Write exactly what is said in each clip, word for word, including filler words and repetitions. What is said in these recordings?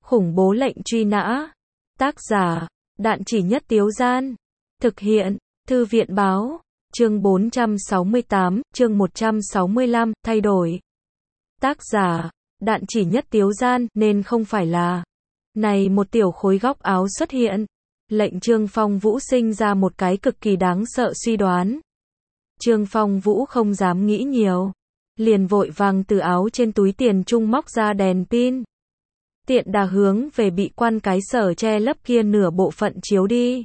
Khủng bố lệnh truy nã. Tác giả, Đạn Chỉ Nhất Tiếu Gian. Thực hiện, Thư viện Báo. Chương bốn trăm sáu mươi tám, chương một trăm sáu mươi lăm, thay đổi. Tác giả, Đạn Chỉ Nhất Tiếu Gian, nên không phải là. Này một tiểu khối góc áo xuất hiện. Lệnh Trương Phong Vũ sinh ra một cái cực kỳ đáng sợ suy đoán. Trương Phong Vũ không dám nghĩ nhiều. Liền vội vàng từ áo trên túi tiền trung móc ra đèn pin. Tiện đà hướng về bị quan cái sở che lấp kia nửa bộ phận chiếu đi.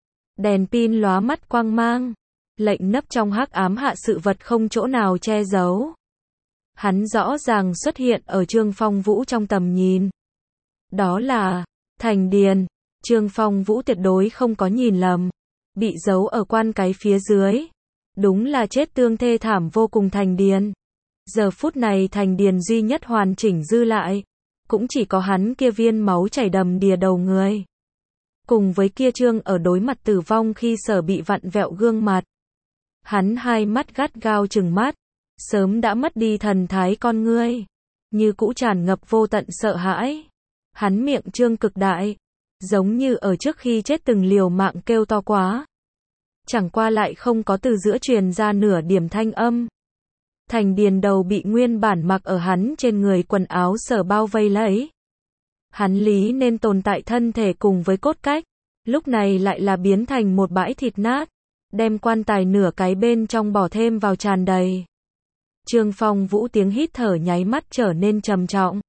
Đèn pin lóa mắt quang mang. Lệnh nấp trong hắc ám hạ sự vật không chỗ nào che giấu. Hắn rõ ràng xuất hiện ở Trương Phong Vũ trong tầm nhìn. Đó là Thành Điền. Trương Phong Vũ tuyệt đối không có nhìn lầm. Bị giấu ở quan cái phía dưới. Đúng là chết tương thê thảm vô cùng Thành Điền. Giờ phút này Thành Điền duy nhất hoàn chỉnh dư lại. Cũng chỉ có hắn kia viên máu chảy đầm đìa đầu người. Cùng với kia Trương ở đối mặt tử vong khi sở bị vặn vẹo gương mặt. Hắn hai mắt gắt gao trừng mắt. Sớm đã mất đi thần thái con ngươi. Như cũ tràn ngập vô tận sợ hãi. Hắn miệng trương cực đại. Giống như ở trước khi chết từng liều mạng kêu to quá. Chẳng qua lại không có từ giữa truyền ra nửa điểm thanh âm. Thành Điền đầu bị nguyên bản mặc ở hắn trên người quần áo sở bao vây lấy. Hắn lý nên tồn tại thân thể cùng với cốt cách. Lúc này lại là biến thành một bãi thịt nát. Đem quan tài nửa cái bên trong bỏ thêm vào tràn đầy. Trương Phong Vũ tiếng hít thở nháy mắt trở nên trầm trọng.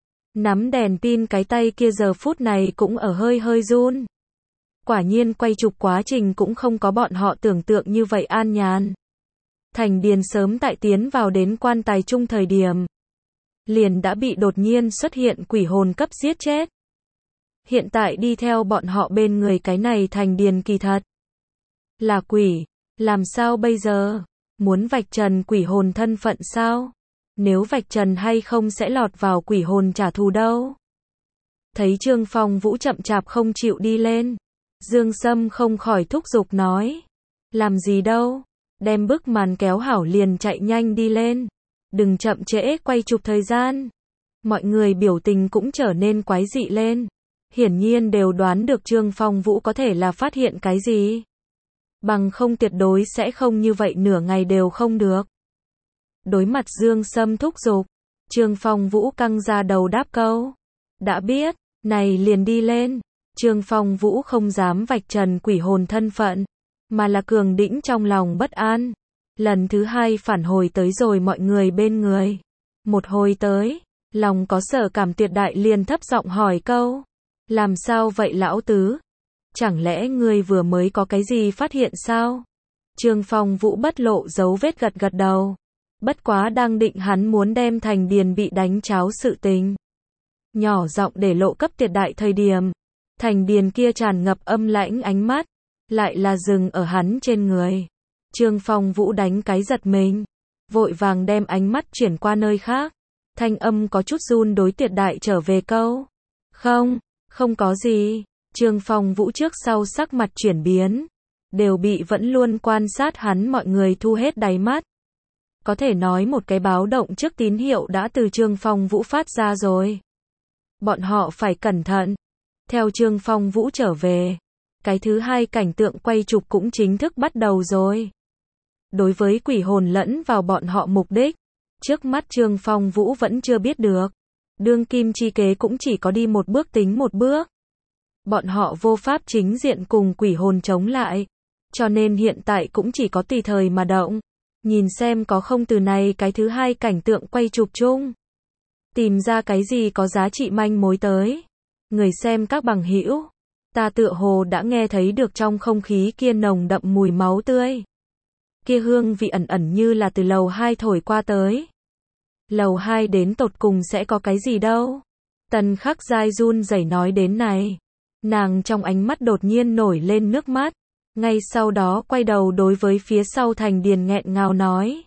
Nắm đèn pin cái tay kia giờ phút này cũng ở hơi hơi run. Quả nhiên quay chụp quá trình cũng không có bọn họ tưởng tượng như vậy an nhàn. Thành Điền sớm tại tiến vào đến quan tài chung thời điểm. Liền đã bị đột nhiên xuất hiện quỷ hồn cấp giết chết. Hiện tại đi theo bọn họ bên người cái này Thành Điền kỳ thật. Là quỷ, làm sao bây giờ? Muốn vạch trần quỷ hồn thân phận sao? Nếu vạch trần hay không sẽ lọt vào quỷ hồn trả thù đâu? Thấy Trương Phong Vũ chậm chạp không chịu đi lên. Dương Sâm không khỏi thúc giục nói. Làm gì đâu? Đem bức màn kéo hảo liền chạy nhanh đi lên. Đừng chậm trễ quay chụp thời gian. Mọi người biểu tình cũng trở nên quái dị lên. Hiển nhiên đều đoán được Trương Phong Vũ có thể là phát hiện cái gì. Bằng không tuyệt đối sẽ không như vậy nửa ngày đều không được. Đối mặt Dương Sâm thúc giục. Trương Phong Vũ căng ra đầu đáp câu. Đã biết, này liền đi lên. Trương Phong Vũ không dám vạch trần quỷ hồn thân phận. Mà là cường đĩnh trong lòng bất an. Lần thứ hai phản hồi tới rồi mọi người bên người. Một hồi tới, lòng có sở cảm tuyệt đại liền thấp giọng hỏi câu. Làm sao vậy lão tứ? Chẳng lẽ ngươi vừa mới có cái gì phát hiện sao? Trương Phong Vũ bất lộ dấu vết gật gật đầu. Bất quá đang định hắn muốn đem Thành Điền bị đánh cháo sự tình. Nhỏ giọng để lộ cấp tuyệt đại thời điểm. Thành Điền kia tràn ngập âm lãnh ánh mắt. Lại là dừng ở hắn trên người. Trương Phong Vũ đánh cái giật mình. Vội vàng đem ánh mắt chuyển qua nơi khác. Thanh âm có chút run đối tuyệt đại trở về câu. Không, không có gì. Trương Phong Vũ trước sau sắc mặt chuyển biến. Đều bị vẫn luôn quan sát hắn mọi người thu hết đáy mắt. Có thể nói một cái báo động trước tín hiệu đã từ Trương Phong Vũ phát ra rồi. Bọn họ phải cẩn thận. Theo Trương Phong Vũ trở về. Cái thứ hai cảnh tượng quay chụp cũng chính thức bắt đầu rồi. Đối với quỷ hồn lẫn vào bọn họ mục đích. Trước mắt Trương Phong Vũ vẫn chưa biết được. Đương kim chi kế cũng chỉ có đi một bước tính một bước. Bọn họ vô pháp chính diện cùng quỷ hồn chống lại. Cho nên hiện tại cũng chỉ có tùy thời mà động. Nhìn xem có không từ này cái thứ hai cảnh tượng quay chụp chung. Tìm ra cái gì có giá trị manh mối tới. Người xem các bằng hữu. Ta tựa hồ đã nghe thấy được trong không khí kia nồng đậm mùi máu tươi. Kia hương vị ẩn ẩn như là từ lầu hai thổi qua tới. Lầu hai đến tột cùng sẽ có cái gì đâu. Tần Khắc Giai run rẩy nói đến này. Nàng trong ánh mắt đột nhiên nổi lên nước mắt. Ngay sau đó quay đầu đối với phía sau Thành Điền nghẹn ngào nói.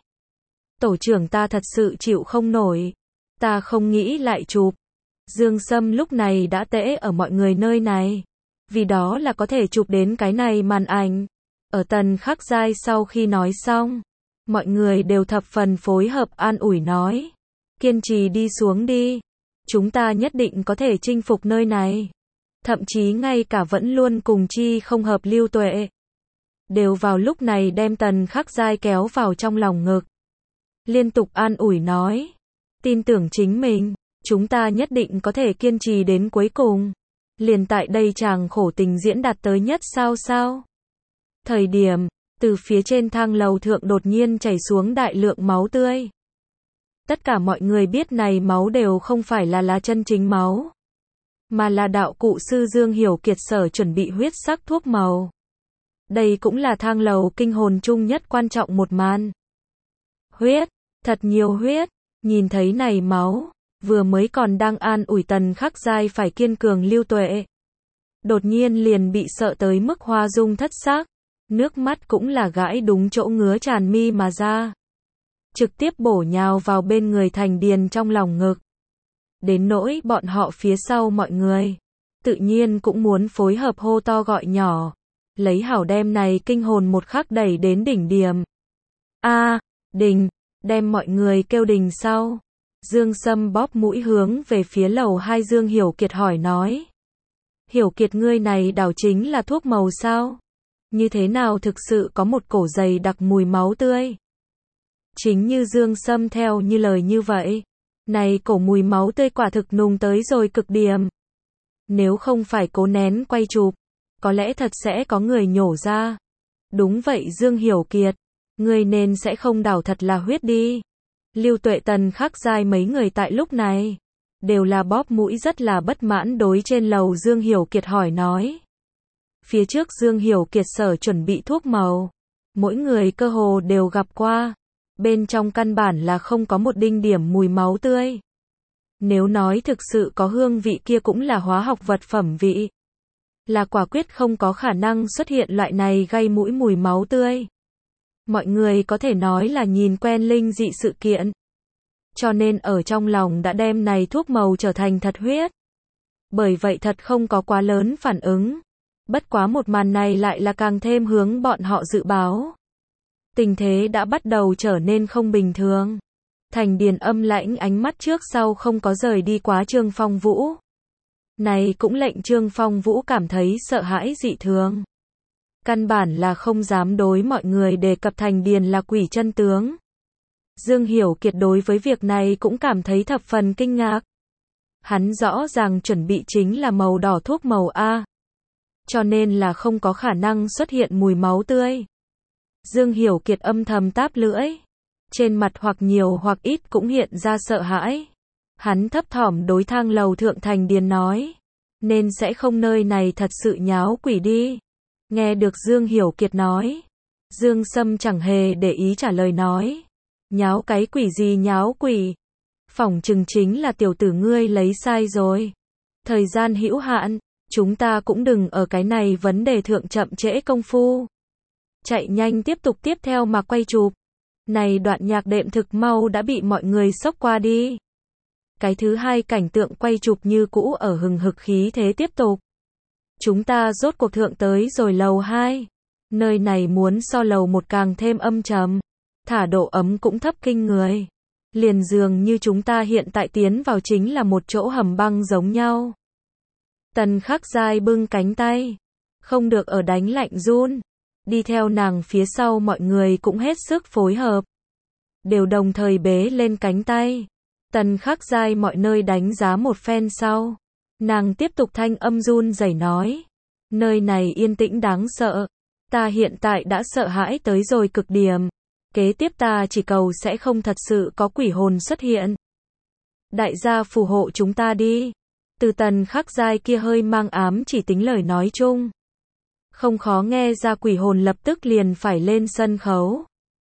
Tổ trưởng ta thật sự chịu không nổi. Ta không nghĩ lại chụp. Dương Sâm lúc này đã tễ ở mọi người nơi này. Vì đó là có thể chụp đến cái này màn ảnh. Ở Tần Khắc Giai sau khi nói xong. Mọi người đều thập phần phối hợp an ủi nói. Kiên trì đi xuống đi. chúng ta nhất định có thể chinh phục nơi này. Thậm chí ngay cả vẫn luôn cùng chi không hợp Lưu Tuệ. Đều vào lúc này đem Tần Khắc Giai kéo vào trong lòng ngực. Liên tục an ủi nói. Tin tưởng chính mình, chúng ta nhất định có thể kiên trì đến cuối cùng. Liền tại đây chàng khổ tình diễn đạt tới nhất sao sao. Thời điểm, từ phía trên thang lầu thượng đột nhiên chảy xuống đại lượng máu tươi. Tất cả mọi người biết này máu đều không phải là là chân chính máu, mà là đạo cụ sư Dương Hiểu Kiệt sở chuẩn bị huyết sắc thuốc màu. Đây cũng là thang lầu kinh hồn chung nhất quan trọng một màn. Huyết, thật nhiều huyết, nhìn thấy này máu, vừa mới còn đang an ủi Tần Khắc Giai phải kiên cường Lưu Tuệ. Đột nhiên liền bị sợ tới mức hoa dung thất sắc, nước mắt cũng là gãi đúng chỗ ngứa tràn mi mà ra. Trực tiếp bổ nhào vào bên người Thành Điền trong lòng ngực. Đến nỗi bọn họ phía sau mọi người, tự nhiên cũng muốn phối hợp hô to gọi nhỏ, lấy hảo đem này kinh hồn một khắc đẩy đến đỉnh điểm. A, đình, đem mọi người kêu đình sau. Dương Sâm bóp mũi hướng về phía lầu hai Dương Hiểu Kiệt hỏi nói. Hiểu Kiệt ngươi này đảo chính là thuốc màu sao? Như thế nào thực sự có một cổ dày đặc mùi máu tươi? Chính như Dương Sâm theo như lời như vậy. Này cổ mùi máu tươi quả thực nùng tới rồi cực điểm. Nếu không phải cố nén quay chụp, có lẽ thật sẽ có người nhổ ra. Đúng vậy Dương Hiểu Kiệt, ngươi nên sẽ không đảo thật là huyết đi. Lưu Tuệ Tần Khắc Giai mấy người tại lúc này, đều là bóp mũi rất là bất mãn đối trên lầu Dương Hiểu Kiệt hỏi nói. Phía trước Dương Hiểu Kiệt sở chuẩn bị thuốc màu, mỗi người cơ hồ đều gặp qua. Bên trong căn bản là không có một đinh điểm mùi máu tươi. Nếu nói thực sự có hương vị kia cũng là hóa học vật phẩm vị. Là quả quyết không có khả năng xuất hiện loại này gây mũi mùi máu tươi. Mọi người có thể nói là nhìn quen linh dị sự kiện. Cho nên ở trong lòng đã đem này thuốc màu trở thành thật huyết. Bởi vậy thật không có quá lớn phản ứng. Bất quá một màn này lại là càng thêm hướng bọn họ dự báo. Tình thế đã bắt đầu trở nên không bình thường. Thành Điền âm lãnh ánh mắt trước sau không có rời đi quá Trương Phong Vũ. Này cũng lệnh Trương Phong Vũ cảm thấy sợ hãi dị thường. Căn bản là không dám đối mọi người đề cập Thành Điền là quỷ chân tướng. Dương Hiểu Kiệt đối với việc này cũng cảm thấy thập phần kinh ngạc. Hắn rõ ràng chuẩn bị chính là màu đỏ thuốc màu A. Cho nên là không có khả năng xuất hiện mùi máu tươi. Dương Hiểu Kiệt âm thầm táp lưỡi. Trên mặt hoặc nhiều hoặc ít cũng hiện ra sợ hãi. Hắn thấp thỏm đối thang lầu thượng Thành Điền nói. Nên sẽ không nơi này thật sự nháo quỷ đi. Nghe được Dương Hiểu Kiệt nói. Dương Sâm chẳng hề để ý trả lời nói. Nháo cái quỷ gì nháo quỷ. Phỏng chừng chính là tiểu tử ngươi lấy sai rồi. Thời gian hữu hạn. Chúng ta cũng đừng ở cái này vấn đề thượng chậm trễ công phu. Chạy nhanh tiếp tục tiếp theo mà quay chụp. Này đoạn nhạc đệm thực mau đã bị mọi người sốc qua đi. Cái thứ hai cảnh tượng quay chụp như cũ ở hừng hực khí thế tiếp tục. Chúng ta rốt cuộc thượng tới rồi lầu hai. Nơi này muốn so lầu một càng thêm âm trầm. Thả độ ấm cũng thấp kinh người. Liền dường như chúng ta hiện tại tiến vào chính là một chỗ hầm băng giống nhau. Tần Khắc Giai bưng cánh tay. Không được ở đánh lạnh run. Đi theo nàng phía sau mọi người cũng hết sức phối hợp. Đều đồng thời bế lên cánh tay. Tần Khắc Giai mọi nơi đánh giá một phen sau. Nàng tiếp tục thanh âm run rẩy nói. Nơi này yên tĩnh đáng sợ. Ta hiện tại đã sợ hãi tới rồi cực điểm. Kế tiếp ta chỉ cầu sẽ không thật sự có quỷ hồn xuất hiện. Đại gia phù hộ chúng ta đi. Từ Tần Khắc Giai kia hơi mang ám chỉ tính lời nói chung. Không khó nghe ra quỷ hồn lập tức liền phải lên sân khấu.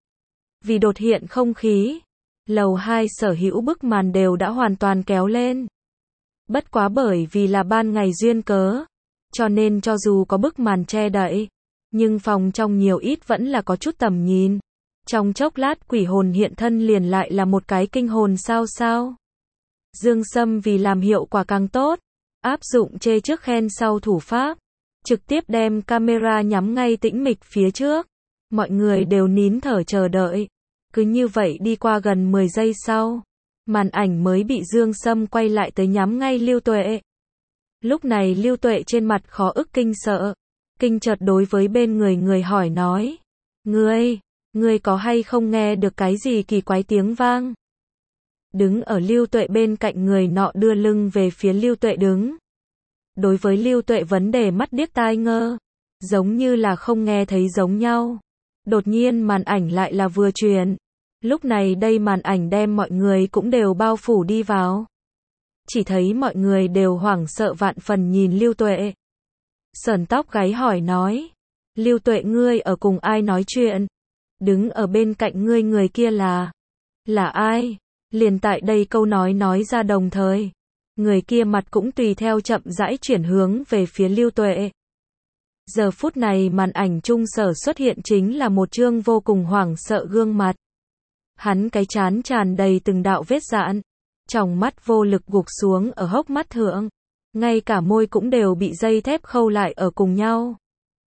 Vì đột hiện không khí, lầu hai sở hữu bức màn đều đã hoàn toàn kéo lên. Bất quá bởi vì là ban ngày duyên cớ, cho nên cho dù có bức màn che đậy, nhưng phòng trong nhiều ít vẫn là có chút tầm nhìn. Trong chốc lát quỷ hồn hiện thân liền lại là một cái kinh hồn sao sao. Dương Sâm vì làm hiệu quả càng tốt, áp dụng chê trước khen sau thủ pháp. Trực tiếp đem camera nhắm ngay tĩnh mịch phía trước. Mọi người đều nín thở chờ đợi. Cứ như vậy đi qua gần mười giây sau. Màn ảnh mới bị Dương Sâm quay lại tới nhắm ngay Lưu Tuệ. Lúc này Lưu Tuệ trên mặt khó ức kinh sợ. Kinh chợt đối với bên người người hỏi nói. Ngươi, ngươi có hay không nghe được cái gì kỳ quái tiếng vang? Đứng ở Lưu Tuệ bên cạnh người nọ đưa lưng về phía Lưu Tuệ đứng. Đối với Lưu Tuệ vấn đề mắt điếc tai ngơ. Giống như là không nghe thấy giống nhau. Đột nhiên màn ảnh lại là vừa truyền. Lúc này đây màn ảnh đem mọi người cũng đều bao phủ đi vào. Chỉ thấy mọi người đều hoảng sợ vạn phần nhìn Lưu Tuệ. Sởn tóc gáy hỏi nói. Lưu Tuệ ngươi ở cùng ai nói chuyện? Đứng ở bên cạnh ngươi người kia là... Là ai? Liền tại đây câu nói nói ra đồng thời. Người kia mặt cũng tùy theo chậm rãi chuyển hướng về phía Lưu Tuệ. Giờ phút này màn ảnh trung sở xuất hiện chính là một trương vô cùng hoảng sợ gương mặt. Hắn cái trán tràn đầy từng đạo vết rạn. Tròng mắt vô lực gục xuống ở hốc mắt thượng. Ngay cả môi cũng đều bị dây thép khâu lại ở cùng nhau.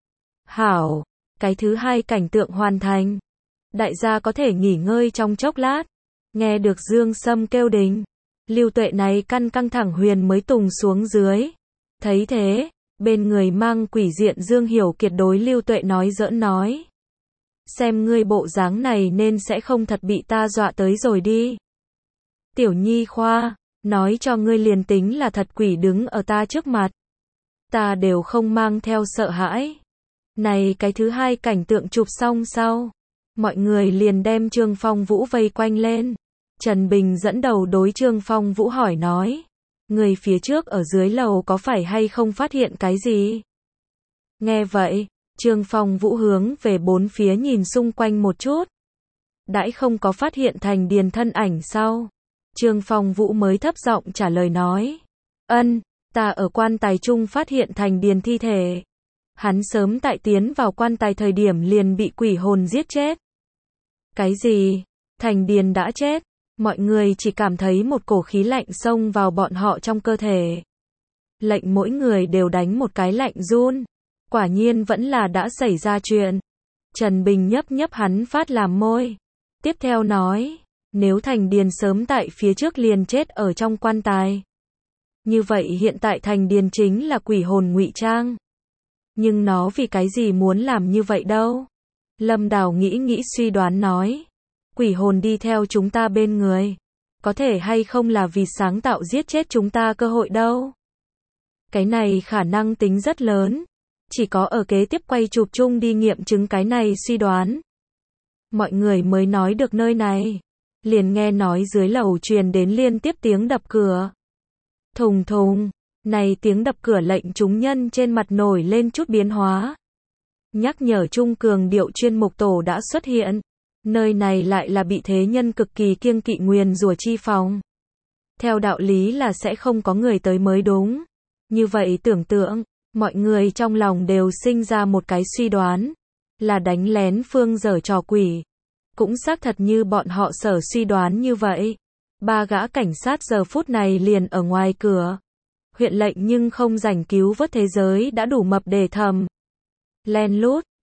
Hảo, cái thứ hai cảnh tượng hoàn thành. Đại gia có thể nghỉ ngơi trong chốc lát. Nghe được Dương Sâm kêu đình. Lưu Tuệ này căn căng thẳng huyền mới tùng xuống dưới. Thấy thế, bên người mang quỷ diện Dương Hiểu Kiệt đối Lưu Tuệ nói giỡn nói. Xem ngươi bộ dáng này nên sẽ không thật bị ta dọa tới rồi đi. Tiểu Nhi khoa, nói cho ngươi liền tính là thật quỷ đứng ở ta trước mặt. Ta đều không mang theo sợ hãi. Này cái thứ hai cảnh tượng chụp xong sau. Mọi người liền đem Trương Phong Vũ vây quanh lên. Trần Bình dẫn đầu đối Trương Phong Vũ hỏi nói. Người phía trước ở dưới lầu có phải hay không phát hiện cái gì? Nghe vậy, Trương Phong Vũ hướng về bốn phía nhìn xung quanh một chút. Đãi không có phát hiện Thành Điền thân ảnh sau. Trương Phong Vũ mới thấp giọng trả lời nói. Ân, ta ở quan tài trung phát hiện Thành Điền thi thể. Hắn sớm tại tiến vào quan tài thời điểm liền bị quỷ hồn giết chết. Cái gì? Thành Điền đã chết? Mọi người chỉ cảm thấy một cổ khí lạnh xông vào bọn họ trong cơ thể. Lệnh mỗi người đều đánh một cái lạnh run. Quả nhiên vẫn là đã xảy ra chuyện. Trần Bình nhấp nhấp hắn phát làm môi. Tiếp theo nói, nếu Thành Điền sớm tại phía trước liền chết ở trong quan tài. Như vậy hiện tại Thành Điền chính là quỷ hồn ngụy trang. Nhưng nó vì cái gì muốn làm như vậy đâu? Lâm Đào nghĩ nghĩ suy đoán nói. Quỷ hồn đi theo chúng ta bên người. Có thể hay không là vì sáng tạo giết chết chúng ta cơ hội đâu? Cái này khả năng tính rất lớn. Chỉ có ở kế tiếp quay chụp chung đi nghiệm chứng cái này suy đoán. Mọi người mới nói được nơi này. Liền nghe nói dưới lầu truyền đến liên tiếp tiếng đập cửa. Thùng thùng. Này tiếng đập cửa lệnh chúng nhân trên mặt nổi lên chút biến hóa. Nhắc nhở Trung cường điệu chuyên mục tổ đã xuất hiện. Nơi này lại là bị thế nhân cực kỳ kiêng kỵ nguyền rủa chi phòng. Theo đạo lý là sẽ không có người tới mới đúng. Như vậy tưởng tượng, mọi người trong lòng đều sinh ra một cái suy đoán. Là đánh lén Phương giở trò quỷ. Cũng xác thật như bọn họ sở suy đoán như vậy. Ba gã cảnh sát giờ phút này liền ở ngoài cửa. Huyện lệnh nhưng không rảnh cứu vớt thế giới đã đủ mập để thầm. Len lút,